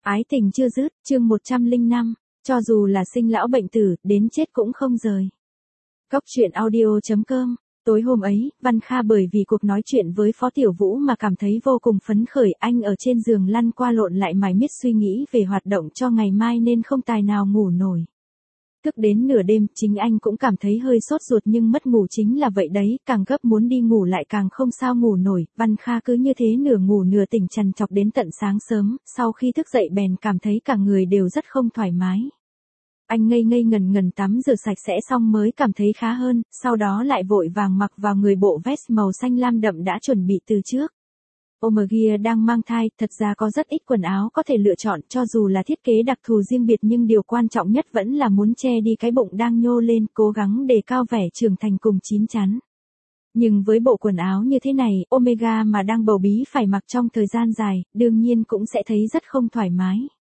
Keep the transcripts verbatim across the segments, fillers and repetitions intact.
Ái tình chưa dứt, chương một trăm lẻ năm, cho dù là sinh lão bệnh tử, đến chết cũng không rời. Góc truyện audio chấm com. Tối hôm ấy, Văn Kha bởi vì cuộc nói chuyện với Phó Tiểu Vũ mà cảm thấy vô cùng phấn khởi, anh ở trên giường lăn qua lộn lại mải miết suy nghĩ về hoạt động cho ngày mai nên không tài nào ngủ nổi. Thức đến nửa đêm, chính anh cũng cảm thấy hơi sốt ruột nhưng mất ngủ chính là vậy đấy, càng gấp muốn đi ngủ lại càng không sao ngủ nổi, Văn Kha cứ như thế nửa ngủ nửa tỉnh trằn trọc đến tận sáng sớm, sau khi thức dậy bèn cảm thấy cả người đều rất không thoải mái. Anh ngây ngây ngần ngần tắm rửa sạch sẽ xong mới cảm thấy khá hơn, sau đó lại vội vàng mặc vào người bộ vest màu xanh lam đậm đã chuẩn bị từ trước. Omegia đang mang thai, thật ra có rất ít quần áo có thể lựa chọn cho dù là thiết kế đặc thù riêng biệt nhưng điều quan trọng nhất vẫn là muốn che đi cái bụng đang nhô lên, cố gắng đề cao vẻ trưởng thành cùng chín chắn. Nhưng với bộ quần áo như thế này, Omega mà đang bầu bí phải mặc trong thời gian dài, đương nhiên cũng sẽ thấy rất không thoải mái.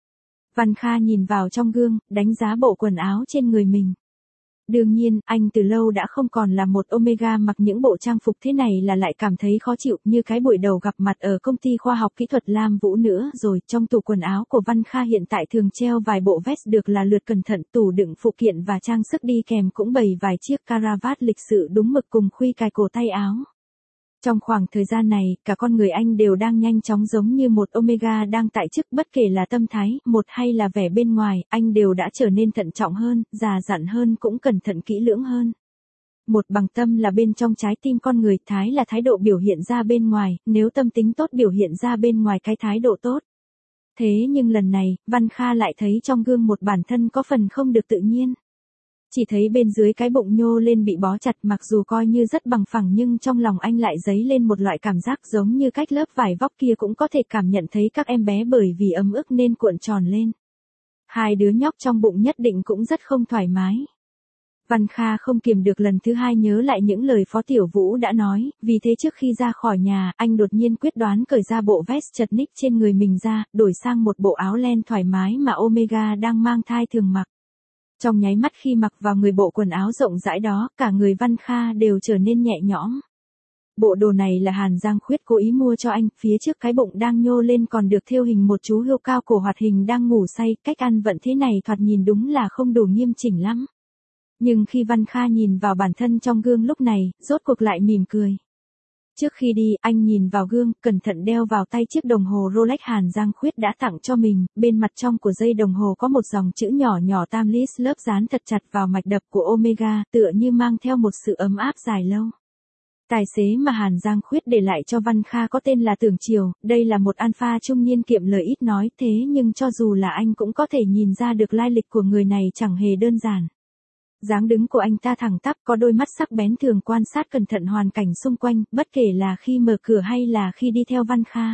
Văn Kha nhìn vào trong gương, đánh giá bộ quần áo trên người mình. Đương nhiên, anh từ lâu đã không còn là một Omega mặc những bộ trang phục thế này là lại cảm thấy khó chịu như cái buổi đầu gặp mặt ở công ty khoa học kỹ thuật Lam Vũ nữa rồi. Trong tủ quần áo của Văn Kha hiện tại thường treo vài bộ vest được là lượt cẩn thận, tủ đựng phụ kiện và trang sức đi kèm cũng bày vài chiếc caravat lịch sự đúng mực cùng khuy cài cổ tay áo. Trong khoảng thời gian này, cả con người anh đều đang nhanh chóng giống như một Omega đang tại chức, bất kể là tâm thái, một hay là vẻ bên ngoài, anh đều đã trở nên thận trọng hơn, già dặn hơn cũng cẩn thận kỹ lưỡng hơn. Một bằng tâm là bên trong trái tim con người, thái là thái độ biểu hiện ra bên ngoài, nếu tâm tính tốt biểu hiện ra bên ngoài cái thái độ tốt. Thế nhưng lần này, Văn Kha lại thấy trong gương một bản thân có phần không được tự nhiên. Chỉ thấy bên dưới cái bụng nhô lên bị bó chặt, mặc dù coi như rất bằng phẳng nhưng trong lòng anh lại dấy lên một loại cảm giác giống như cách lớp vải vóc kia cũng có thể cảm nhận thấy các em bé bởi vì ấm ức nên cuộn tròn lên. Hai đứa nhóc trong bụng nhất định cũng rất không thoải mái. Văn Kha không kiềm được lần thứ hai nhớ lại những lời Phó Tiểu Vũ đã nói, vì thế trước khi ra khỏi nhà, anh đột nhiên quyết đoán cởi ra bộ vest chật ních trên người mình ra, đổi sang một bộ áo len thoải mái mà Omega đang mang thai thường mặc. Trong nháy mắt khi mặc vào người bộ quần áo rộng rãi đó, cả người Văn Kha đều trở nên nhẹ nhõm. Bộ đồ này là Hàn Giang Khuyết cố ý mua cho anh, phía trước cái bụng đang nhô lên còn được thêu hình một chú hươu cao cổ hoạt hình đang ngủ say, cách ăn vận thế này thoạt nhìn đúng là không đủ nghiêm chỉnh lắm. Nhưng khi Văn Kha nhìn vào bản thân trong gương lúc này, rốt cuộc lại mỉm cười. Trước khi đi, anh nhìn vào gương, cẩn thận đeo vào tay chiếc đồng hồ Rolex Hàn Giang Khuyết đã tặng cho mình, bên mặt trong của dây đồng hồ có một dòng chữ nhỏ nhỏ Timeless lớp dán thật chặt vào mạch đập của Omega, tựa như mang theo một sự ấm áp dài lâu. Tài xế mà Hàn Giang Khuyết để lại cho Văn Kha có tên là Tưởng Triều, đây là một alpha trung niên kiệm lời ít nói, thế nhưng cho dù là anh cũng có thể nhìn ra được lai lịch của người này chẳng hề đơn giản. Dáng đứng của anh ta thẳng tắp, có đôi mắt sắc bén thường quan sát cẩn thận hoàn cảnh xung quanh, bất kể là khi mở cửa hay là khi đi theo Văn Kha.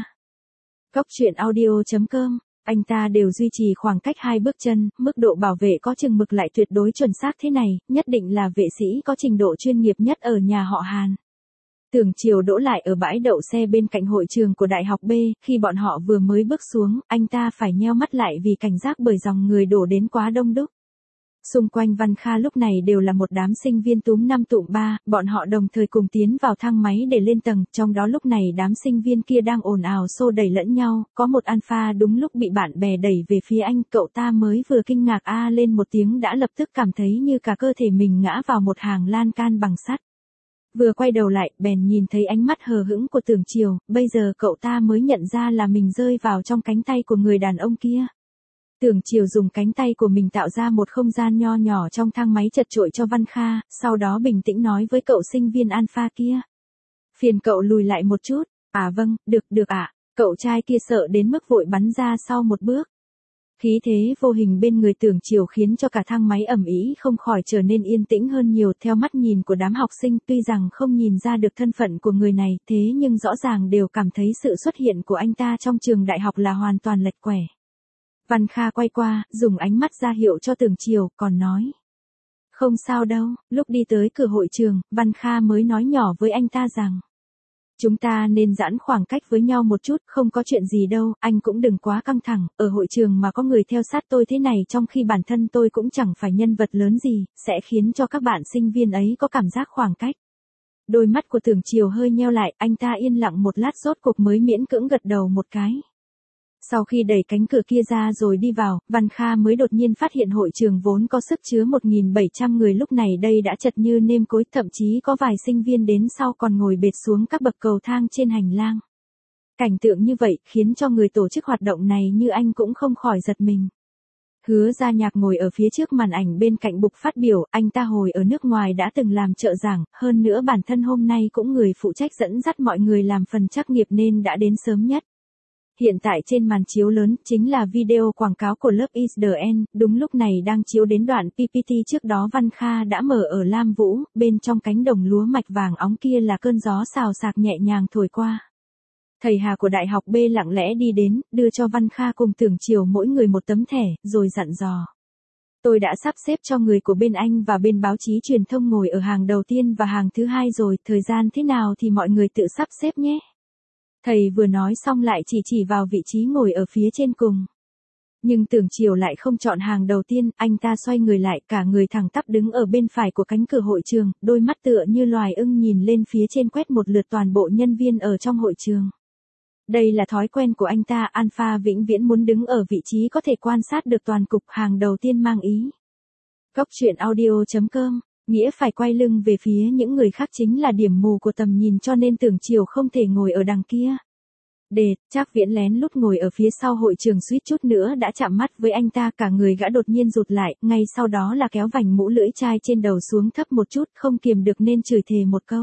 Góc truyện audio chấm com, anh ta đều duy trì khoảng cách hai bước chân, mức độ bảo vệ có chừng mực lại tuyệt đối chuẩn xác thế này, nhất định là vệ sĩ có trình độ chuyên nghiệp nhất ở nhà họ Hàn. Tưởng Triều đỗ lại ở bãi đậu xe bên cạnh hội trường của Đại học B, khi bọn họ vừa mới bước xuống, anh ta phải nheo mắt lại vì cảnh giác bởi dòng người đổ đến quá đông đúc. Xung quanh Văn Kha lúc này đều là một đám sinh viên túm năm tụm ba, bọn họ đồng thời cùng tiến vào thang máy để lên tầng, trong đó lúc này đám sinh viên kia đang ồn ào xô đẩy lẫn nhau, có một alpha đúng lúc bị bạn bè đẩy về phía anh, cậu ta mới vừa kinh ngạc a lên một tiếng đã lập tức cảm thấy như cả cơ thể mình ngã vào một hàng lan can bằng sắt. Vừa quay đầu lại, bèn nhìn thấy ánh mắt hờ hững của Tưởng Triều, bây giờ cậu ta mới nhận ra là mình rơi vào trong cánh tay của người đàn ông kia. Tưởng Triều dùng cánh tay của mình tạo ra một không gian nho nhỏ trong thang máy chật chội cho Văn Kha, sau đó bình tĩnh nói với cậu sinh viên alpha kia. Phiền cậu lùi lại một chút, à vâng, được được ạ, cậu trai kia sợ đến mức vội bắn ra sau một bước. Khí thế vô hình bên người Tưởng Triều khiến cho cả thang máy ầm ĩ không khỏi trở nên yên tĩnh hơn nhiều theo mắt nhìn của đám học sinh, tuy rằng không nhìn ra được thân phận của người này, thế nhưng rõ ràng đều cảm thấy sự xuất hiện của anh ta trong trường đại học là hoàn toàn lệch quẻ. Văn Kha quay qua, dùng ánh mắt ra hiệu cho Tưởng Triều, còn nói. Không sao đâu, lúc đi tới cửa hội trường, Văn Kha mới nói nhỏ với anh ta rằng. Chúng ta nên giãn khoảng cách với nhau một chút, không có chuyện gì đâu, anh cũng đừng quá căng thẳng, ở hội trường mà có người theo sát tôi thế này trong khi bản thân tôi cũng chẳng phải nhân vật lớn gì, sẽ khiến cho các bạn sinh viên ấy có cảm giác khoảng cách. Đôi mắt của Tưởng Triều hơi nheo lại, anh ta yên lặng một lát rốt cuộc mới miễn cưỡng gật đầu một cái. Sau khi đẩy cánh cửa kia ra rồi đi vào, Văn Kha mới đột nhiên phát hiện hội trường vốn có sức chứa một nghìn bảy trăm người lúc này đây đã chật như nêm cối, thậm chí có vài sinh viên đến sau còn ngồi bệt xuống các bậc cầu thang trên hành lang. Cảnh tượng như vậy khiến cho người tổ chức hoạt động này như anh cũng không khỏi giật mình. Hứa Gia Nhạc ngồi ở phía trước màn ảnh bên cạnh bục phát biểu, anh ta hồi ở nước ngoài đã từng làm trợ giảng, hơn nữa bản thân hôm nay cũng người phụ trách dẫn dắt mọi người làm phần trắc nghiệp nên đã đến sớm nhất. Hiện tại trên màn chiếu lớn chính là video quảng cáo của Love is the End, đúng lúc này đang chiếu đến đoạn pê pê tê trước đó Văn Kha đã mở ở Lam Vũ, bên trong cánh đồng lúa mạch vàng óng kia là cơn gió xào xạc nhẹ nhàng thổi qua. Thầy Hà của Đại học B lặng lẽ đi đến, đưa cho Văn Kha cùng Tưởng Chiều mỗi người một tấm thẻ, rồi dặn dò. Tôi đã sắp xếp cho người của bên anh và bên báo chí truyền thông ngồi ở hàng đầu tiên và hàng thứ hai rồi, thời gian thế nào thì mọi người tự sắp xếp nhé. Thầy vừa nói xong lại chỉ chỉ vào vị trí ngồi ở phía trên cùng. Nhưng Tưởng Chiều lại không chọn hàng đầu tiên, anh ta xoay người lại, cả người thẳng tắp đứng ở bên phải của cánh cửa hội trường, đôi mắt tựa như loài ưng nhìn lên phía trên quét một lượt toàn bộ nhân viên ở trong hội trường. Đây là thói quen của anh ta, Alpha vĩnh viễn muốn đứng ở vị trí có thể quan sát được toàn cục, hàng đầu tiên mang ý. Góc truyện audio chấm com, nghĩa phải quay lưng về phía những người khác chính là điểm mù của tầm nhìn cho nên Tưởng Chiều không thể ngồi ở đằng kia. Đệt, Trác Viễn lén lút ngồi ở phía sau hội trường suýt chút nữa đã chạm mắt với anh ta, cả người gã đột nhiên rụt lại, ngay sau đó là kéo vành mũ lưỡi chai trên đầu xuống thấp một chút, không kiềm được nên chửi thề một câu.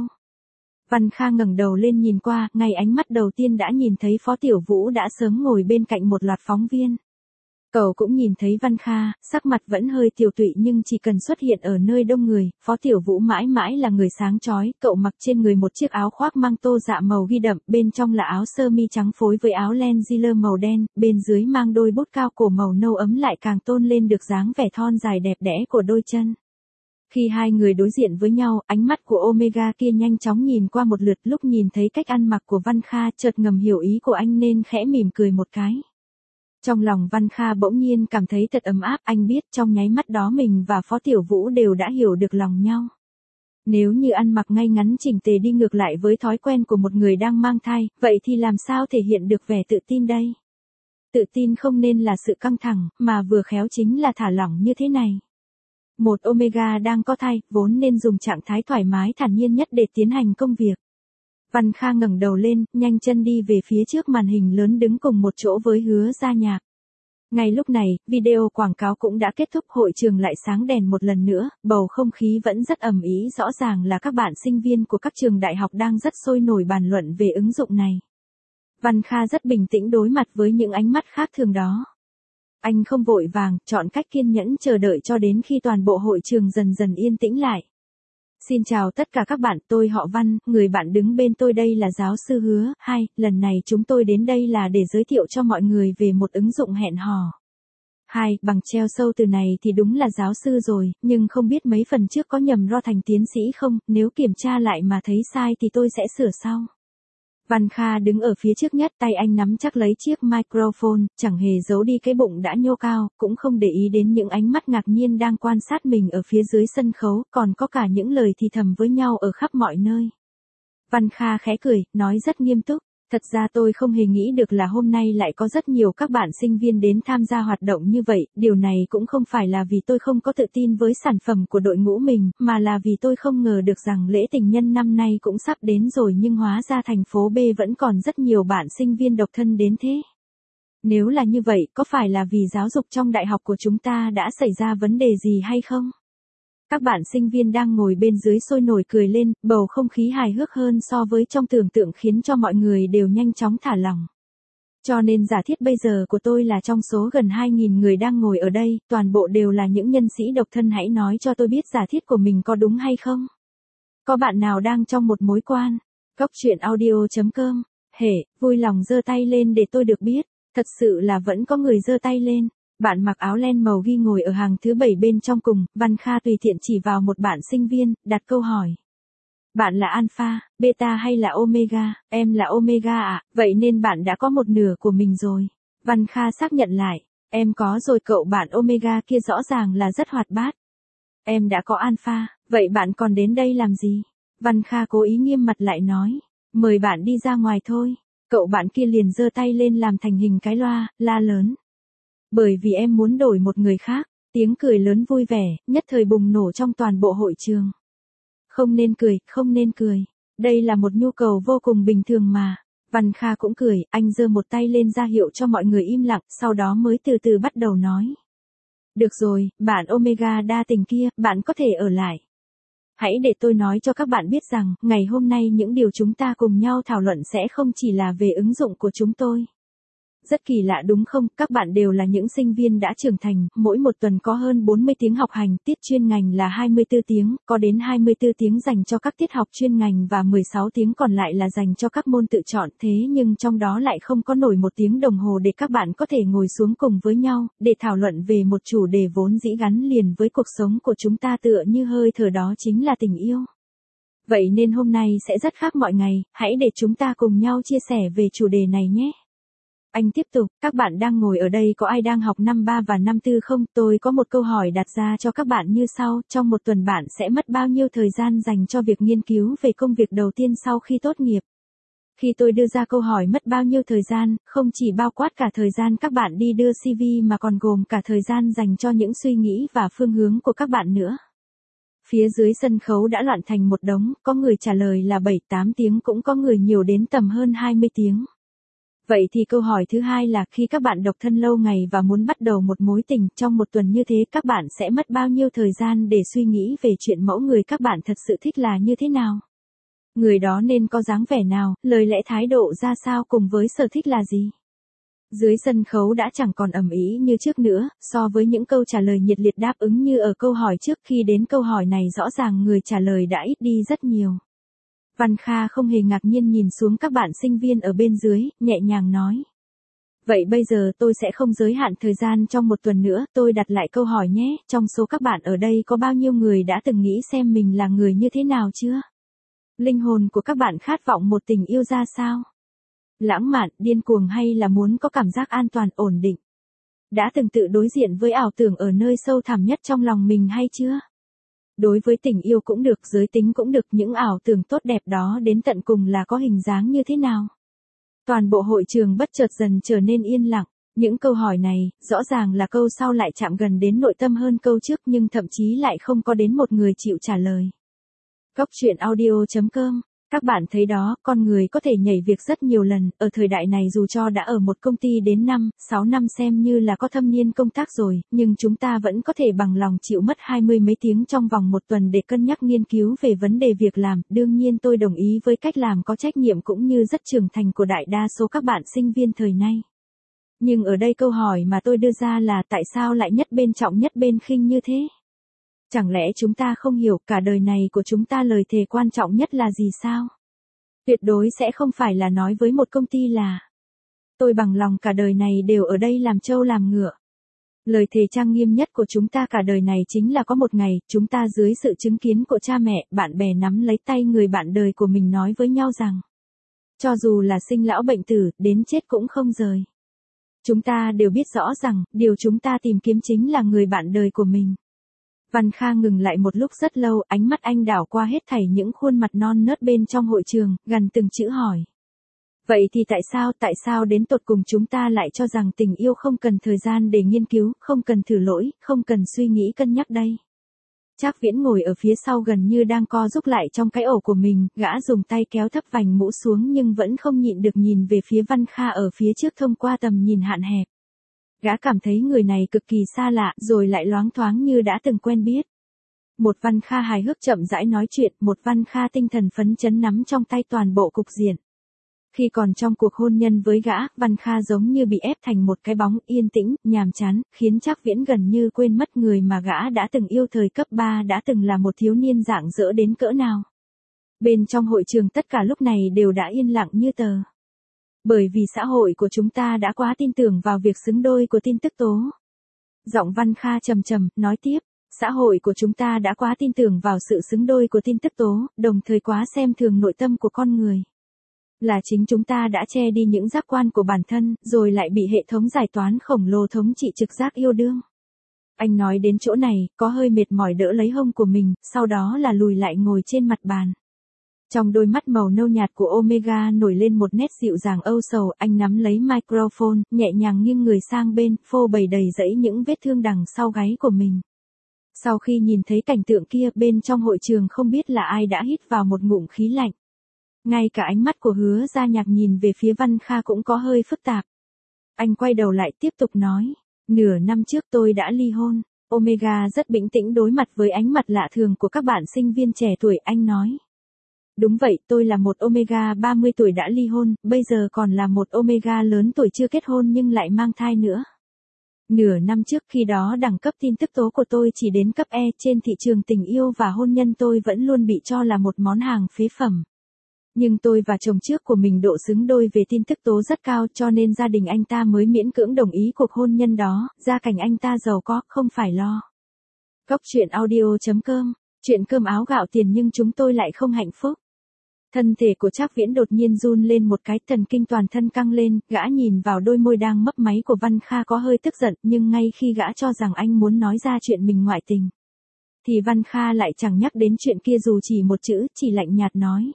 Văn Kha ngẩng đầu lên nhìn qua, ngay ánh mắt đầu tiên đã nhìn thấy Phó Tiểu Vũ đã sớm ngồi bên cạnh một loạt phóng viên. Cậu cũng nhìn thấy Văn Kha, sắc mặt vẫn hơi tiều tụy nhưng chỉ cần xuất hiện ở nơi đông người, Phó Tiểu Vũ mãi mãi là người sáng chói, cậu mặc trên người một chiếc áo khoác mang tô dạ màu ghi đậm, bên trong là áo sơ mi trắng phối với áo len Ziller màu đen, bên dưới mang đôi bốt cao cổ màu nâu ấm lại càng tôn lên được dáng vẻ thon dài đẹp đẽ của đôi chân. Khi hai người đối diện với nhau, ánh mắt của Omega kia nhanh chóng nhìn qua một lượt, lúc nhìn thấy cách ăn mặc của Văn Kha chợt ngầm hiểu ý của anh nên khẽ mỉm cười một cái. Trong lòng Văn Kha bỗng nhiên cảm thấy thật ấm áp, anh biết trong nháy mắt đó mình và Phó Tiểu Vũ đều đã hiểu được lòng nhau. Nếu như ăn mặc ngay ngắn chỉnh tề đi ngược lại với thói quen của một người đang mang thai, vậy thì làm sao thể hiện được vẻ tự tin đây? Tự tin không nên là sự căng thẳng, mà vừa khéo chính là thả lỏng như thế này. Một Omega đang có thai, vốn nên dùng trạng thái thoải mái thản nhiên nhất để tiến hành công việc. Văn Kha ngẩng đầu lên, nhanh chân đi về phía trước màn hình lớn đứng cùng một chỗ với Hứa Gia Nhạc. Ngay lúc này, video quảng cáo cũng đã kết thúc, hội trường lại sáng đèn một lần nữa, bầu không khí vẫn rất ầm ĩ, rõ ràng là các bạn sinh viên của các trường đại học đang rất sôi nổi bàn luận về ứng dụng này. Văn Kha rất bình tĩnh đối mặt với những ánh mắt khác thường đó. Anh không vội vàng, chọn cách kiên nhẫn chờ đợi cho đến khi toàn bộ hội trường dần dần yên tĩnh lại. Xin chào tất cả các bạn, tôi họ Văn, người bạn đứng bên tôi đây là giáo sư Hứa. Hai, lần này chúng tôi đến đây là để giới thiệu cho mọi người về một ứng dụng hẹn hò. Hai, bằng treo sâu từ này thì đúng là giáo sư rồi, nhưng không biết mấy phần trước có nhầm ro thành tiến sĩ không, nếu kiểm tra lại mà thấy sai thì tôi sẽ sửa sau. Văn Kha đứng ở phía trước nhất, tay anh nắm chắc lấy chiếc microphone, chẳng hề giấu đi cái bụng đã nhô cao, cũng không để ý đến những ánh mắt ngạc nhiên đang quan sát mình ở phía dưới sân khấu, còn có cả những lời thì thầm với nhau ở khắp mọi nơi. Văn Kha khẽ cười, nói rất nghiêm túc. Thật ra tôi không hề nghĩ được là hôm nay lại có rất nhiều các bạn sinh viên đến tham gia hoạt động như vậy, điều này cũng không phải là vì tôi không có tự tin với sản phẩm của đội ngũ mình, mà là vì tôi không ngờ được rằng lễ tình nhân năm nay cũng sắp đến rồi nhưng hóa ra thành phố B vẫn còn rất nhiều bạn sinh viên độc thân đến thế. Nếu là như vậy, có phải là vì giáo dục trong đại học của chúng ta đã xảy ra vấn đề gì hay không? Các bạn sinh viên đang ngồi bên dưới sôi nổi cười lên, bầu không khí hài hước hơn so với trong tưởng tượng khiến cho mọi người đều nhanh chóng thả lỏng. Cho nên giả thiết bây giờ của tôi là trong số gần hai nghìn người đang ngồi ở đây, toàn bộ đều là những nhân sĩ độc thân, hãy nói cho tôi biết giả thiết của mình có đúng hay không? Có bạn nào đang trong một mối quan? Góc truyện audio chấm com, hể, vui lòng giơ tay lên để tôi được biết, thật sự là vẫn có người giơ tay lên. Bạn mặc áo len màu ghi ngồi ở hàng thứ bảy bên trong cùng, Văn Kha tùy tiện chỉ vào một bạn sinh viên, đặt câu hỏi. Bạn là Alpha, Beta hay là Omega? Em là Omega ạ, à? Vậy nên bạn đã có một nửa của mình rồi. Văn Kha xác nhận lại, em có rồi. Cậu bạn Omega kia rõ ràng là rất hoạt bát. Em đã có Alpha, vậy bạn còn đến đây làm gì? Văn Kha cố ý nghiêm mặt lại nói, mời bạn đi ra ngoài thôi. Cậu bạn kia liền giơ tay lên làm thành hình cái loa, la lớn. Bởi vì em muốn đổi một người khác, tiếng cười lớn vui vẻ, nhất thời bùng nổ trong toàn bộ hội trường. Không nên cười, không nên cười. Đây là một nhu cầu vô cùng bình thường mà. Văn Kha cũng cười, anh giơ một tay lên ra hiệu cho mọi người im lặng, sau đó mới từ từ bắt đầu nói. Được rồi, bạn Omega đa tình kia, bạn có thể ở lại. Hãy để tôi nói cho các bạn biết rằng, ngày hôm nay những điều chúng ta cùng nhau thảo luận sẽ không chỉ là về ứng dụng của chúng tôi. Rất kỳ lạ đúng không, các bạn đều là những sinh viên đã trưởng thành, mỗi một tuần có hơn bốn mươi tiếng học hành, tiết chuyên ngành là hai mươi tư tiếng, có đến hai mươi tư tiếng dành cho các tiết học chuyên ngành và mười sáu tiếng còn lại là dành cho các môn tự chọn, thế nhưng trong đó lại không có nổi một tiếng đồng hồ để các bạn có thể ngồi xuống cùng với nhau, để thảo luận về một chủ đề vốn dĩ gắn liền với cuộc sống của chúng ta tựa như hơi thở đó chính là tình yêu. Vậy nên hôm nay sẽ rất khác mọi ngày, hãy để chúng ta cùng nhau chia sẻ về chủ đề này nhé. Anh tiếp tục, các bạn đang ngồi ở đây có ai đang học năm ba và năm tư không? Tôi có một câu hỏi đặt ra cho các bạn như sau, trong một tuần bạn sẽ mất bao nhiêu thời gian dành cho việc nghiên cứu về công việc đầu tiên sau khi tốt nghiệp? Khi tôi đưa ra câu hỏi mất bao nhiêu thời gian, không chỉ bao quát cả thời gian các bạn đi đưa xê vê mà còn gồm cả thời gian dành cho những suy nghĩ và phương hướng của các bạn nữa. Phía dưới sân khấu đã loạn thành một đống, có người trả lời là bảy tám tiếng cũng có người nhiều đến tầm hơn hai mươi tiếng. Vậy thì câu hỏi thứ hai là khi các bạn độc thân lâu ngày và muốn bắt đầu một mối tình trong một tuần như thế các bạn sẽ mất bao nhiêu thời gian để suy nghĩ về chuyện mẫu người các bạn thật sự thích là như thế nào? Người đó nên có dáng vẻ nào, lời lẽ thái độ ra sao cùng với sở thích là gì? Dưới sân khấu đã chẳng còn ầm ĩ như trước nữa, so với những câu trả lời nhiệt liệt đáp ứng như ở câu hỏi trước khi đến câu hỏi này rõ ràng người trả lời đã ít đi rất nhiều. Văn Kha không hề ngạc nhiên nhìn xuống các bạn sinh viên ở bên dưới, nhẹ nhàng nói. Vậy bây giờ tôi sẽ không giới hạn thời gian trong một tuần nữa, tôi đặt lại câu hỏi nhé, trong số các bạn ở đây có bao nhiêu người đã từng nghĩ xem mình là người như thế nào chưa? Linh hồn của các bạn khát vọng một tình yêu ra sao? Lãng mạn, điên cuồng hay là muốn có cảm giác an toàn, ổn định? Đã từng tự đối diện với ảo tưởng ở nơi sâu thẳm nhất trong lòng mình hay chưa? Đối với tình yêu cũng được, giới tính cũng được, những ảo tưởng tốt đẹp đó đến tận cùng là có hình dáng như thế nào? Toàn bộ hội trường bất chợt dần trở nên yên lặng. Những câu hỏi này, rõ ràng là câu sau lại chạm gần đến nội tâm hơn câu trước nhưng thậm chí lại không có đến một người chịu trả lời. Góc truyện audio chấm com. Các bạn thấy đó, con người có thể nhảy việc rất nhiều lần, ở thời đại này dù cho đã ở một công ty đến năm, sáu năm xem như là có thâm niên công tác rồi, nhưng chúng ta vẫn có thể bằng lòng chịu mất hai mươi mấy tiếng trong vòng một tuần để cân nhắc nghiên cứu về vấn đề việc làm. Đương nhiên tôi đồng ý với cách làm có trách nhiệm cũng như rất trưởng thành của đại đa số các bạn sinh viên thời nay. Nhưng ở đây câu hỏi mà tôi đưa ra là tại sao lại nhất bên trọng nhất bên khinh như thế? Chẳng lẽ chúng ta không hiểu cả đời này của chúng ta lời thề quan trọng nhất là gì sao? Tuyệt đối sẽ không phải là nói với một công ty là tôi bằng lòng cả đời này đều ở đây làm trâu làm ngựa. Lời thề trang nghiêm nhất của chúng ta cả đời này chính là có một ngày, chúng ta dưới sự chứng kiến của cha mẹ, bạn bè nắm lấy tay người bạn đời của mình nói với nhau rằng cho dù là sinh lão bệnh tử, đến chết cũng không rời. Chúng ta đều biết rõ rằng, điều chúng ta tìm kiếm chính là người bạn đời của mình. Văn Kha ngừng lại một lúc rất lâu, ánh mắt anh đảo qua hết thảy những khuôn mặt non nớt bên trong hội trường, gần từng chữ hỏi. Vậy thì tại sao, tại sao đến tột cùng chúng ta lại cho rằng tình yêu không cần thời gian để nghiên cứu, không cần thử lỗi, không cần suy nghĩ cân nhắc đây? Trác Viễn ngồi ở phía sau gần như đang co rúm lại trong cái ổ của mình, gã dùng tay kéo thấp vành mũ xuống nhưng vẫn không nhịn được nhìn về phía Văn Kha ở phía trước thông qua tầm nhìn hạn hẹp. Gã cảm thấy người này cực kỳ xa lạ, rồi lại loáng thoáng như đã từng quen biết. Một Văn Kha hài hước chậm rãi nói chuyện, một Văn Kha tinh thần phấn chấn nắm trong tay toàn bộ cục diện. Khi còn trong cuộc hôn nhân với gã, Văn Kha giống như bị ép thành một cái bóng yên tĩnh, nhàm chán, khiến Trác Viễn gần như quên mất người mà gã đã từng yêu thời cấp ba đã từng là một thiếu niên rạng rỡ đến cỡ nào. Bên trong hội trường tất cả lúc này đều đã yên lặng như tờ. Bởi vì xã hội của chúng ta đã quá tin tưởng vào việc xứng đôi của tin tức tố. Giọng Văn Kha trầm trầm, nói tiếp, xã hội của chúng ta đã quá tin tưởng vào sự xứng đôi của tin tức tố, đồng thời quá xem thường nội tâm của con người. Là chính chúng ta đã che đi những giác quan của bản thân, rồi lại bị hệ thống giải toán khổng lồ thống trị trực giác yêu đương. Anh nói đến chỗ này, có hơi mệt mỏi đỡ lấy hông của mình, sau đó là lùi lại ngồi trên mặt bàn. Trong đôi mắt màu nâu nhạt của Omega nổi lên một nét dịu dàng âu sầu, anh nắm lấy microphone, nhẹ nhàng nghiêng người sang bên, phô bày đầy rẫy những vết thương đằng sau gáy của mình. Sau khi nhìn thấy cảnh tượng kia, bên trong hội trường không biết là ai đã hít vào một ngụm khí lạnh. Ngay cả ánh mắt của Hứa Gia Nhạc nhìn về phía Văn Kha cũng có hơi phức tạp. Anh quay đầu lại tiếp tục nói, nửa năm trước tôi đã ly hôn. Omega rất bình tĩnh đối mặt với ánh mặt lạ thường của các bạn sinh viên trẻ tuổi, anh nói. Đúng vậy, tôi là một Omega ba mươi tuổi đã ly hôn, bây giờ còn là một Omega lớn tuổi chưa kết hôn nhưng lại mang thai nữa. Nửa năm trước khi đó đẳng cấp tin tức tố của tôi chỉ đến cấp E, trên thị trường tình yêu và hôn nhân tôi vẫn luôn bị cho là một món hàng phế phẩm. Nhưng tôi và chồng trước của mình độ xứng đôi về tin tức tố rất cao, cho nên gia đình anh ta mới miễn cưỡng đồng ý cuộc hôn nhân đó, gia cảnh anh ta giàu có, không phải lo. Cốc truyện audio chấm com, chuyện cơm áo gạo tiền nhưng chúng tôi lại không hạnh phúc. Thân thể của Trác Viễn đột nhiên run lên một cái, thần kinh toàn thân căng lên, gã nhìn vào đôi môi đang mấp máy của Văn Kha có hơi tức giận, nhưng ngay khi gã cho rằng anh muốn nói ra chuyện mình ngoại tình, thì Văn Kha lại chẳng nhắc đến chuyện kia dù chỉ một chữ, chỉ lạnh nhạt nói.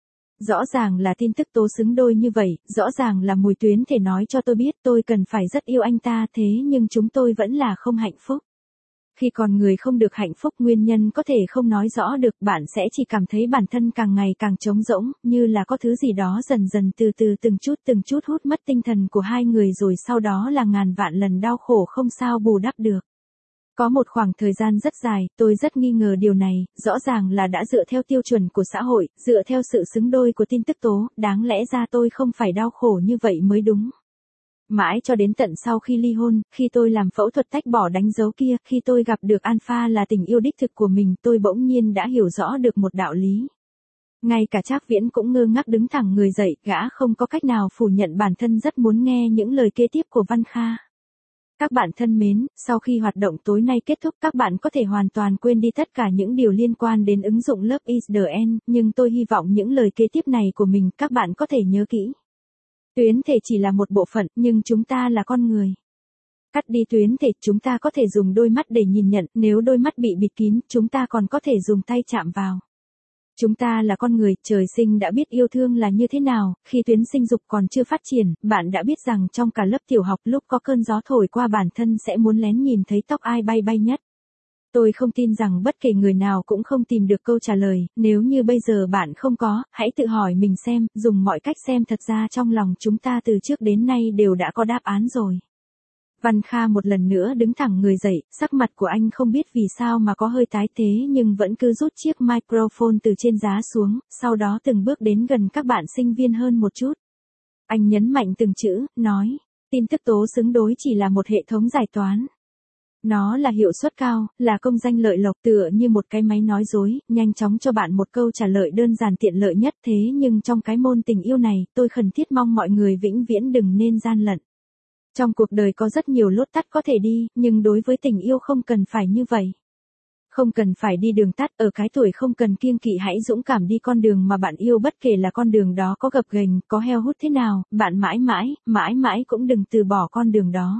Rõ ràng là tin tức tố xứng đôi như vậy, rõ ràng là Mùi Tuyến thể nói cho tôi biết tôi cần phải rất yêu anh ta, thế nhưng chúng tôi vẫn là không hạnh phúc. Khi con người không được hạnh phúc, nguyên nhân có thể không nói rõ được, bạn sẽ chỉ cảm thấy bản thân càng ngày càng trống rỗng, như là có thứ gì đó dần dần từ từ từng chút từng chút hút mất tinh thần của hai người, rồi sau đó là ngàn vạn lần đau khổ không sao bù đắp được. Có một khoảng thời gian rất dài, tôi rất nghi ngờ điều này, rõ ràng là đã dựa theo tiêu chuẩn của xã hội, dựa theo sự xứng đôi của tin tức tố, đáng lẽ ra tôi không phải đau khổ như vậy mới đúng. Mãi cho đến tận sau khi ly hôn, khi tôi làm phẫu thuật tách bỏ đánh dấu kia, khi tôi gặp được Alpha là tình yêu đích thực của mình, tôi bỗng nhiên đã hiểu rõ được một đạo lý. Ngay cả Trác Viễn cũng ngơ ngác đứng thẳng người dậy, gã không có cách nào phủ nhận bản thân rất muốn nghe những lời kế tiếp của Văn Kha. Các bạn thân mến, sau khi hoạt động tối nay kết thúc, các bạn có thể hoàn toàn quên đi tất cả những điều liên quan đến ứng dụng Love is the End, nhưng tôi hy vọng những lời kế tiếp này của mình các bạn có thể nhớ kỹ. Tuyến thể chỉ là một bộ phận, nhưng chúng ta là con người. Cắt đi tuyến thể, chúng ta có thể dùng đôi mắt để nhìn nhận, nếu đôi mắt bị bịt kín, chúng ta còn có thể dùng tay chạm vào. Chúng ta là con người, trời sinh đã biết yêu thương là như thế nào, khi tuyến sinh dục còn chưa phát triển, bạn đã biết rằng trong cả lớp tiểu học lúc có cơn gió thổi qua bản thân sẽ muốn lén nhìn thấy tóc ai bay bay nhất. Tôi không tin rằng bất kể người nào cũng không tìm được câu trả lời, nếu như bây giờ bạn không có, hãy tự hỏi mình xem, dùng mọi cách xem thật ra trong lòng chúng ta từ trước đến nay đều đã có đáp án rồi. Văn Kha một lần nữa đứng thẳng người dậy, sắc mặt của anh không biết vì sao mà có hơi tái thế nhưng vẫn cứ rút chiếc microphone từ trên giá xuống, sau đó từng bước đến gần các bạn sinh viên hơn một chút. Anh nhấn mạnh từng chữ, nói, tin tức tố xứng đối chỉ là một hệ thống giải toán. Nó là hiệu suất cao, là công danh lợi lộc, tựa như một cái máy nói dối, nhanh chóng cho bạn một câu trả lời đơn giản tiện lợi nhất, thế nhưng trong cái môn tình yêu này, tôi khẩn thiết mong mọi người vĩnh viễn đừng nên gian lận. Trong cuộc đời có rất nhiều lối tắt có thể đi, nhưng đối với tình yêu không cần phải như vậy. Không cần phải đi đường tắt, ở cái tuổi không cần kiêng kỵ, hãy dũng cảm đi con đường mà bạn yêu, bất kể là con đường đó có gập ghềnh, có heo hút thế nào, bạn mãi mãi, mãi mãi cũng đừng từ bỏ con đường đó.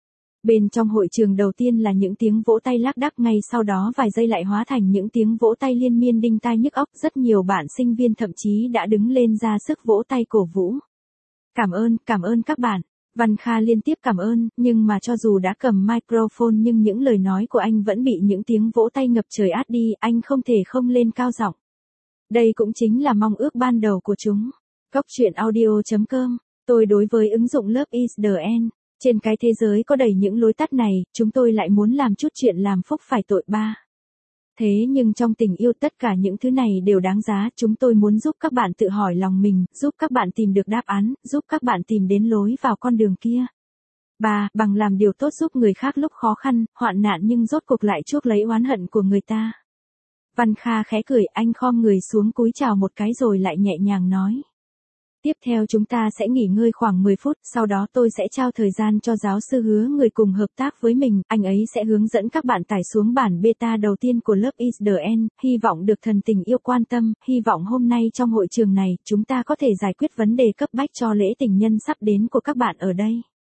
Bên trong hội trường đầu tiên là những tiếng vỗ tay lác đác, ngay sau đó vài giây lại hóa thành những tiếng vỗ tay liên miên đinh tai nhức óc, rất nhiều bạn sinh viên thậm chí đã đứng lên ra sức vỗ tay cổ vũ. Cảm ơn, cảm ơn các bạn. Văn Kha liên tiếp cảm ơn, nhưng mà cho dù đã cầm microphone nhưng những lời nói của anh vẫn bị những tiếng vỗ tay ngập trời át đi, anh không thể không lên cao giọng. Đây cũng chính là mong ước ban đầu của chúng. Cốc truyện audio chấm com, tôi đối với ứng dụng Love is the End. Trên cái thế giới có đầy những lối tắt này, chúng tôi lại muốn làm chút chuyện làm phúc phải tội ba. Thế nhưng trong tình yêu tất cả những thứ này đều đáng giá, chúng tôi muốn giúp các bạn tự hỏi lòng mình, giúp các bạn tìm được đáp án, giúp các bạn tìm đến lối vào con đường kia. Ba, bằng làm điều tốt giúp người khác lúc khó khăn, hoạn nạn nhưng rốt cuộc lại chuốc lấy oán hận của người ta. Văn Kha khẽ cười, anh khom người xuống cúi chào một cái rồi lại nhẹ nhàng nói. Tiếp theo chúng ta sẽ nghỉ ngơi khoảng mười phút, sau đó tôi sẽ trao thời gian cho giáo sư Hứa người cùng hợp tác với mình, anh ấy sẽ hướng dẫn các bạn tải xuống bản beta đầu tiên của Love is the End, hy vọng được thần tình yêu quan tâm, hy vọng hôm nay trong hội trường này, chúng ta có thể giải quyết vấn đề cấp bách cho lễ tình nhân sắp đến của các bạn ở đây.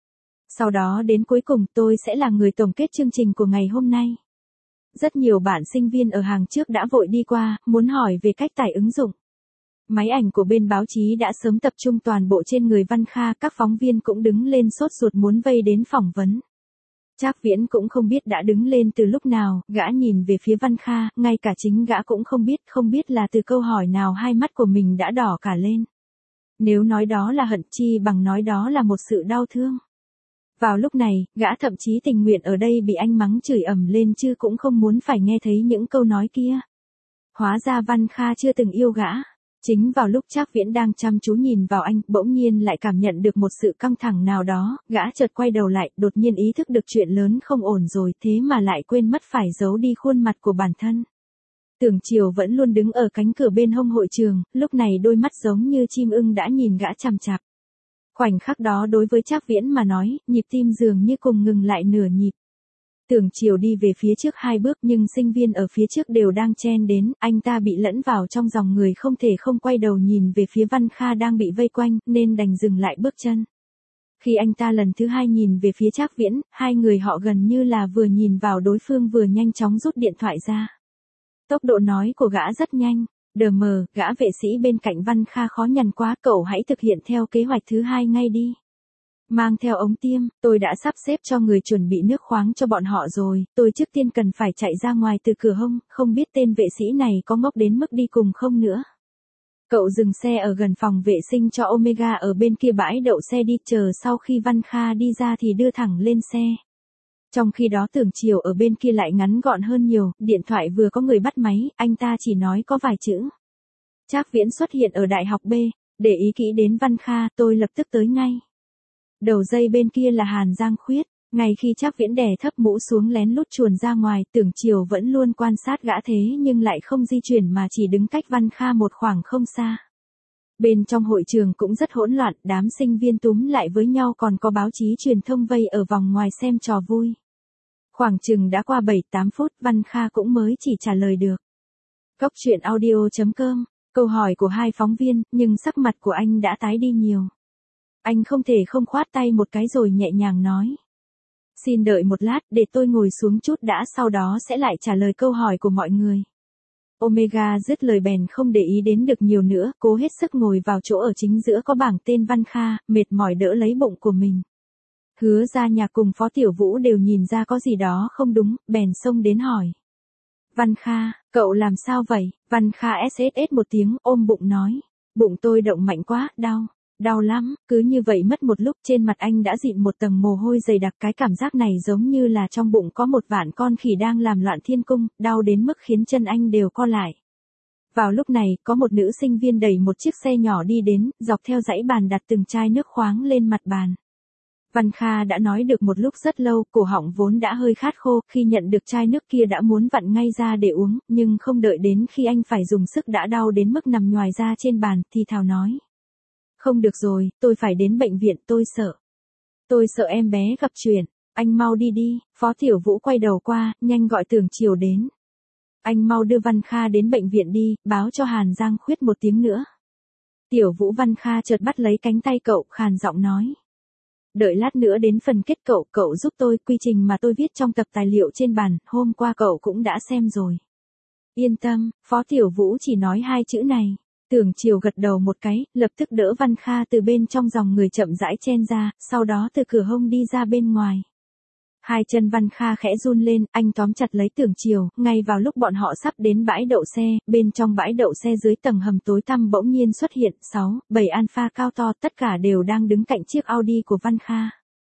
Sau đó đến cuối cùng tôi sẽ là người tổng kết chương trình của ngày hôm nay. Rất nhiều bạn sinh viên ở hàng trước đã vội đi qua, muốn hỏi về cách tải ứng dụng. Máy ảnh của bên báo chí đã sớm tập trung toàn bộ trên người Văn Kha, các phóng viên cũng đứng lên sốt ruột muốn vây đến phỏng vấn. Trác Viễn cũng không biết đã đứng lên từ lúc nào, gã nhìn về phía Văn Kha, ngay cả chính gã cũng không biết, không biết là từ câu hỏi nào hai mắt của mình đã đỏ cả lên. Nếu nói đó là hận chi bằng nói đó là một sự đau thương. Vào lúc này, gã thậm chí tình nguyện ở đây bị anh mắng chửi ầm lên chứ cũng không muốn phải nghe thấy những câu nói kia. Hóa ra Văn Kha chưa từng yêu gã. Chính vào lúc Trác Viễn đang chăm chú nhìn vào anh, bỗng nhiên lại cảm nhận được một sự căng thẳng nào đó, gã chợt quay đầu lại, đột nhiên ý thức được chuyện lớn không ổn rồi, thế mà lại quên mất phải giấu đi khuôn mặt của bản thân. Tưởng Chiều vẫn luôn đứng ở cánh cửa bên hông hội trường, lúc này đôi mắt giống như chim ưng đã nhìn gã chằm chằm. Khoảnh khắc đó đối với Trác Viễn mà nói, nhịp tim dường như cùng ngừng lại nửa nhịp. Tưởng Chiều đi về phía trước hai bước nhưng sinh viên ở phía trước đều đang chen đến, anh ta bị lẫn vào trong dòng người không thể không quay đầu nhìn về phía Văn Kha đang bị vây quanh, nên đành dừng lại bước chân. Khi anh ta lần thứ hai nhìn về phía Trác Viễn, hai người họ gần như là vừa nhìn vào đối phương vừa nhanh chóng rút điện thoại ra. Tốc độ nói của gã rất nhanh. Đờ mờ, gã vệ sĩ bên cạnh Văn Kha khó nhằn quá, cậu hãy thực hiện theo kế hoạch thứ hai ngay đi. Mang theo ống tiêm, tôi đã sắp xếp cho người chuẩn bị nước khoáng cho bọn họ rồi, tôi trước tiên cần phải chạy ra ngoài từ cửa hông, không biết tên vệ sĩ này có ngốc đến mức đi cùng không nữa. Cậu dừng xe ở gần phòng vệ sinh cho Omega ở bên kia bãi đậu xe đi, chờ sau khi Văn Kha đi ra thì đưa thẳng lên xe. Trong khi đó Tưởng Chiều ở bên kia lại ngắn gọn hơn nhiều, điện thoại vừa có người bắt máy, anh ta chỉ nói có vài chữ. Trác Viễn xuất hiện ở Đại học B, để ý kỹ đến Văn Kha, tôi lập tức tới ngay. Đầu dây bên kia là Hàn Giang Khuyết, ngay khi Trác Viễn đè thấp mũ xuống lén lút chuồn ra ngoài, Tưởng Chiều vẫn luôn quan sát gã thế nhưng lại không di chuyển mà chỉ đứng cách Văn Kha một khoảng không xa. Bên trong hội trường cũng rất hỗn loạn, đám sinh viên túm lại với nhau, còn có báo chí truyền thông vây ở vòng ngoài xem trò vui. Khoảng chừng đã qua bảy tám phút, Văn Kha cũng mới chỉ trả lời được. Cốc truyện audio chấm com, câu hỏi của hai phóng viên, nhưng sắc mặt của anh đã tái đi nhiều. Anh không thể không khoát tay một cái rồi nhẹ nhàng nói. Xin đợi một lát, để tôi ngồi xuống chút đã, sau đó sẽ lại trả lời câu hỏi của mọi người. Omega dứt lời bèn không để ý đến được nhiều nữa, cố hết sức ngồi vào chỗ ở chính giữa có bảng tên Văn Kha, mệt mỏi đỡ lấy bụng của mình. Hứa Gia Nhạc cùng Phó Tiểu Vũ đều nhìn ra có gì đó không đúng, bèn xông đến hỏi. Văn Kha, cậu làm sao vậy? Văn Kha ét ét ét một tiếng, ôm bụng nói. Bụng tôi động mạnh quá, đau, đau lắm, cứ như vậy mất một lúc trên mặt anh đã dịn một tầng mồ hôi dày đặc, cái cảm giác này giống như là trong bụng có một vạn con khỉ đang làm loạn thiên cung, đau đến mức khiến chân anh đều co lại. Vào lúc này, có một nữ sinh viên đẩy một chiếc xe nhỏ đi đến, dọc theo dãy bàn đặt từng chai nước khoáng lên mặt bàn. Văn Kha đã nói được một lúc rất lâu, cổ họng vốn đã hơi khát khô, khi nhận được chai nước kia đã muốn vặn ngay ra để uống, nhưng không đợi đến khi anh phải dùng sức đã đau đến mức nằm nhoài ra trên bàn, thì thào nói. Không được rồi, tôi phải đến bệnh viện, tôi sợ. Tôi sợ em bé gặp chuyện, anh mau đi đi, Phó Tiểu Vũ quay đầu qua, nhanh gọi Tưởng Chiều đến. Anh mau đưa Văn Kha đến bệnh viện đi, báo cho Hàn Giang Khuyết một tiếng nữa. Tiểu Vũ. Văn Kha chợt bắt lấy cánh tay cậu, khàn giọng nói. Đợi lát nữa đến phần kết cậu, cậu giúp tôi, quy trình mà tôi viết trong tập tài liệu trên bàn, hôm qua cậu cũng đã xem rồi. Yên tâm, Phó Tiểu Vũ chỉ nói hai chữ này. Tưởng Chiều gật đầu một cái, lập tức đỡ Văn Kha từ bên trong dòng người chậm rãi chen ra, sau đó từ cửa hông đi ra bên ngoài. Hai chân Văn Kha khẽ run lên, anh tóm chặt lấy Tưởng Chiều, ngay vào lúc bọn họ sắp đến bãi đậu xe, bên trong bãi đậu xe dưới tầng hầm tối tăm bỗng nhiên xuất hiện sáu, bảy Alpha cao to, tất cả đều đang đứng cạnh chiếc Audi của Văn Kha.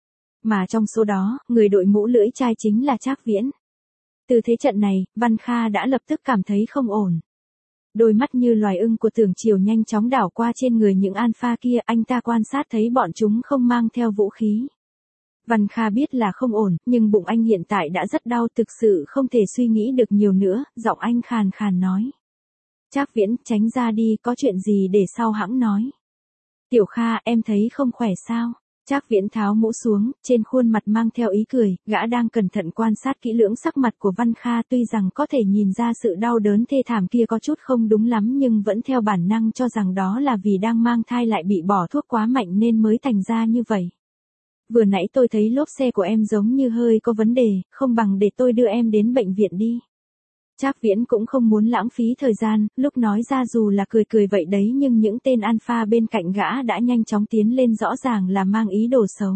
Mà trong số đó, người đội mũ lưỡi chai chính là Trác Viễn. Từ thế trận này, Văn Kha đã lập tức cảm thấy không ổn. Đôi mắt như loài ưng của Tưởng Chiều nhanh chóng đảo qua trên người những Alpha kia, anh ta quan sát thấy bọn chúng không mang theo vũ khí. Văn Kha biết là không ổn, nhưng bụng anh hiện tại đã rất đau, thực sự không thể suy nghĩ được nhiều nữa, giọng anh khàn khàn nói. Trác Viễn, tránh ra đi, có chuyện gì để sau hãng nói. Tiểu Kha, em thấy không khỏe sao? Trác Viễn tháo mũ xuống, trên khuôn mặt mang theo ý cười, gã đang cẩn thận quan sát kỹ lưỡng sắc mặt của Văn Kha, tuy rằng có thể nhìn ra sự đau đớn thê thảm kia có chút không đúng lắm nhưng vẫn theo bản năng cho rằng đó là vì đang mang thai lại bị bỏ thuốc quá mạnh nên mới thành ra như vậy. Vừa nãy tôi thấy lốp xe của em giống như hơi có vấn đề, không bằng để tôi đưa em đến bệnh viện đi. Trác Viễn cũng không muốn lãng phí thời gian, lúc nói ra dù là cười cười vậy đấy nhưng những tên alpha bên cạnh gã đã nhanh chóng tiến lên rõ ràng là mang ý đồ xấu.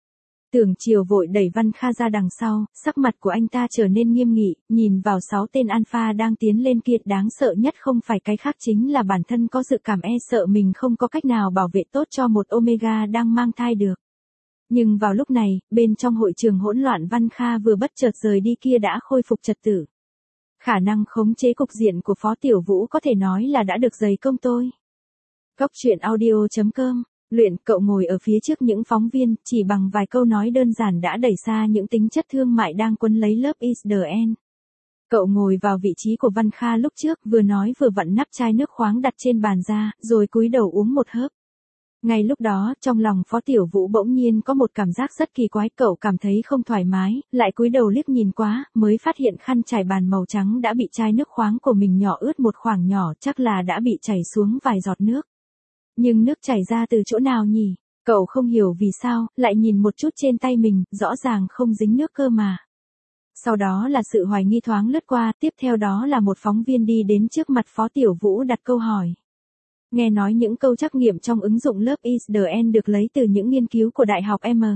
Tưởng Chiều vội đẩy Văn Kha ra đằng sau, sắc mặt của anh ta trở nên nghiêm nghị, nhìn vào sáu tên alpha đang tiến lên kia, đáng sợ nhất không phải cái khác chính là bản thân có dự cảm e sợ mình không có cách nào bảo vệ tốt cho một Omega đang mang thai được. Nhưng vào lúc này, bên trong hội trường hỗn loạn Văn Kha vừa bất chợt rời đi kia đã khôi phục trật tự. Khả năng khống chế cục diện của Phó Tiểu Vũ có thể nói là đã được dày công tôi. Góc truyện audio chấm com Luyện, cậu ngồi ở phía trước những phóng viên, chỉ bằng vài câu nói đơn giản đã đẩy xa những tính chất thương mại đang quấn lấy Love is the End. Cậu ngồi vào vị trí của Văn Kha lúc trước, vừa nói vừa vặn nắp chai nước khoáng đặt trên bàn ra, rồi cúi đầu uống một hớp. Ngay lúc đó, trong lòng Phó Tiểu Vũ bỗng nhiên có một cảm giác rất kỳ quái, cậu cảm thấy không thoải mái, lại cúi đầu liếc nhìn quá, mới phát hiện khăn trải bàn màu trắng đã bị chai nước khoáng của mình nhỏ ướt một khoảng nhỏ, chắc là đã bị chảy xuống vài giọt nước. Nhưng nước chảy ra từ chỗ nào nhỉ? Cậu không hiểu vì sao, lại nhìn một chút trên tay mình, rõ ràng không dính nước cơ mà. Sau đó là sự hoài nghi thoáng lướt qua, tiếp theo đó là một phóng viên đi đến trước mặt Phó Tiểu Vũ đặt câu hỏi. Nghe nói những câu trắc nghiệm trong ứng dụng Love is the End được lấy từ những nghiên cứu của Đại học M.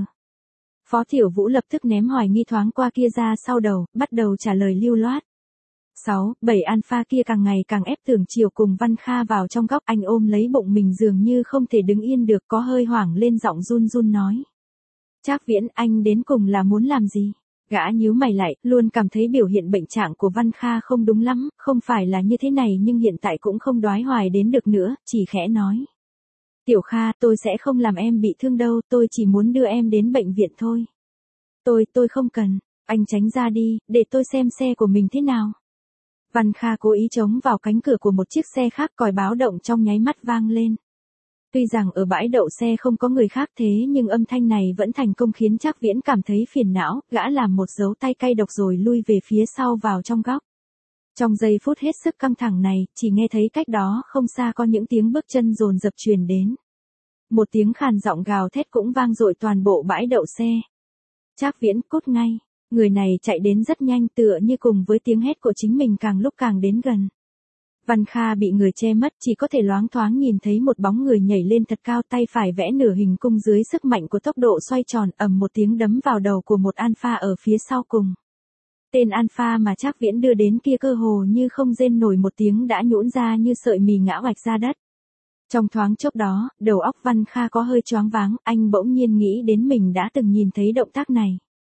Phó Tiểu Vũ lập tức ném hoài nghi thoáng qua kia ra sau đầu, bắt đầu trả lời lưu loát. sáu, bảy alpha kia càng ngày càng ép Tưởng Chiều cùng Văn Kha vào trong góc, anh ôm lấy bụng mình dường như không thể đứng yên được, có hơi hoảng lên giọng run run nói. Trác Viễn, anh đến cùng là muốn làm gì? Gã nhíu mày lại, luôn cảm thấy biểu hiện bệnh trạng của Văn Kha không đúng lắm, không phải là như thế này nhưng hiện tại cũng không đoái hoài đến được nữa, chỉ khẽ nói. Tiểu Kha, tôi sẽ không làm em bị thương đâu, tôi chỉ muốn đưa em đến bệnh viện thôi. Tôi, tôi không cần, anh tránh ra đi, để tôi xem xe của mình thế nào. Văn Kha cố ý chống vào cánh cửa của một chiếc xe khác, còi báo động trong nháy mắt vang lên. Tuy rằng ở bãi đậu xe không có người khác thế nhưng âm thanh này vẫn thành công khiến Trác Viễn cảm thấy phiền não, gã làm một dấu tay cay độc rồi lui về phía sau vào trong góc. Trong giây phút hết sức căng thẳng này, chỉ nghe thấy cách đó không xa có những tiếng bước chân dồn dập truyền đến. Một tiếng khàn giọng gào thét cũng vang dội toàn bộ bãi đậu xe. Trác Viễn, cút ngay. Người này chạy đến rất nhanh, tựa như cùng với tiếng hét của chính mình càng lúc càng đến gần. Văn Kha bị người che mất, chỉ có thể loáng thoáng nhìn thấy một bóng người nhảy lên thật cao, tay phải vẽ nửa hình cung dưới sức mạnh của tốc độ xoay tròn, ầm một tiếng đấm vào đầu của một alpha ở phía sau cùng. Tên alpha mà Trác Viễn đưa đến kia cơ hồ như không rên nổi một tiếng đã nhũn ra như sợi mì ngã oạch ra đất. Trong thoáng chốc đó, đầu óc Văn Kha có hơi choáng váng, anh bỗng nhiên nghĩ đến mình đã từng nhìn thấy động tác này.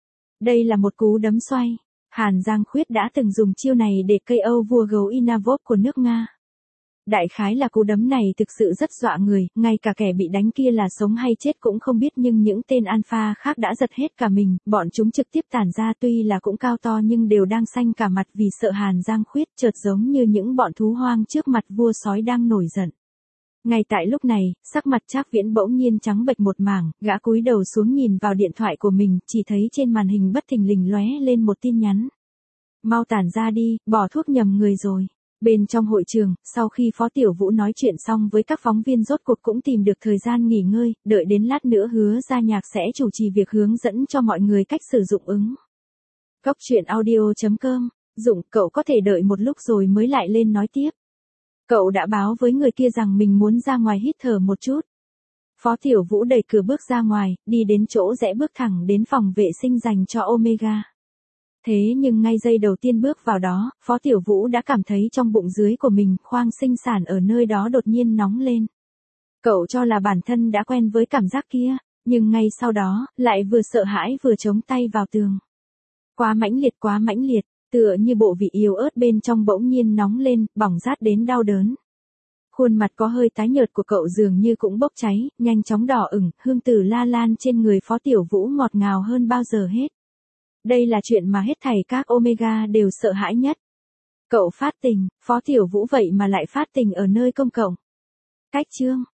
Đây là một cú đấm xoay. Hàn Giang Khuyết đã từng dùng chiêu này để ca o vua gấu Inavov của nước Nga. Đại khái là cú đấm này thực sự rất dọa người, ngay cả kẻ bị đánh kia là sống hay chết cũng không biết, nhưng những tên alpha khác đã giật hết cả mình, bọn chúng trực tiếp tản ra, tuy là cũng cao to nhưng đều đang xanh cả mặt vì sợ Hàn Giang Khuyết, chợt giống như những bọn thú hoang trước mặt vua sói đang nổi giận. Ngay tại lúc này, sắc mặt Trác Viễn bỗng nhiên trắng bệch một mảng, gã cúi đầu xuống nhìn vào điện thoại của mình, chỉ thấy trên màn hình bất thình lình lóe lên một tin nhắn. Mau tản ra đi, bỏ thuốc nhầm người rồi. Bên trong hội trường, sau khi Phó Tiểu Vũ nói chuyện xong với các phóng viên rốt cuộc cũng tìm được thời gian nghỉ ngơi, đợi đến lát nữa Hứa Gia Nhạc sẽ chủ trì việc hướng dẫn cho mọi người cách sử dụng ứng. Góc truyện audio chấm com, Dụng, cậu có thể đợi một lúc rồi mới lại lên nói tiếp. Cậu đã báo với người kia rằng mình muốn ra ngoài hít thở một chút. Phó Tiểu Vũ đẩy cửa bước ra ngoài, đi đến chỗ rẽ bước thẳng đến phòng vệ sinh dành cho Omega. Thế nhưng ngay giây đầu tiên bước vào đó, Phó Tiểu Vũ đã cảm thấy trong bụng dưới của mình, khoang sinh sản ở nơi đó đột nhiên nóng lên. Cậu cho là bản thân đã quen với cảm giác kia, nhưng ngay sau đó, lại vừa sợ hãi vừa chống tay vào tường. Quá mãnh liệt quá mãnh liệt. Tựa như bộ vị yếu ớt bên trong bỗng nhiên nóng lên, bỏng rát đến đau đớn. Khuôn mặt có hơi tái nhợt của cậu dường như cũng bốc cháy, nhanh chóng đỏ ửng, hương tử la lan trên người Phó Tiểu Vũ ngọt ngào hơn bao giờ hết. Đây là chuyện mà hết thảy các Omega đều sợ hãi nhất. Cậu phát tình, Phó Tiểu Vũ vậy mà lại phát tình ở nơi công cộng. Cách chương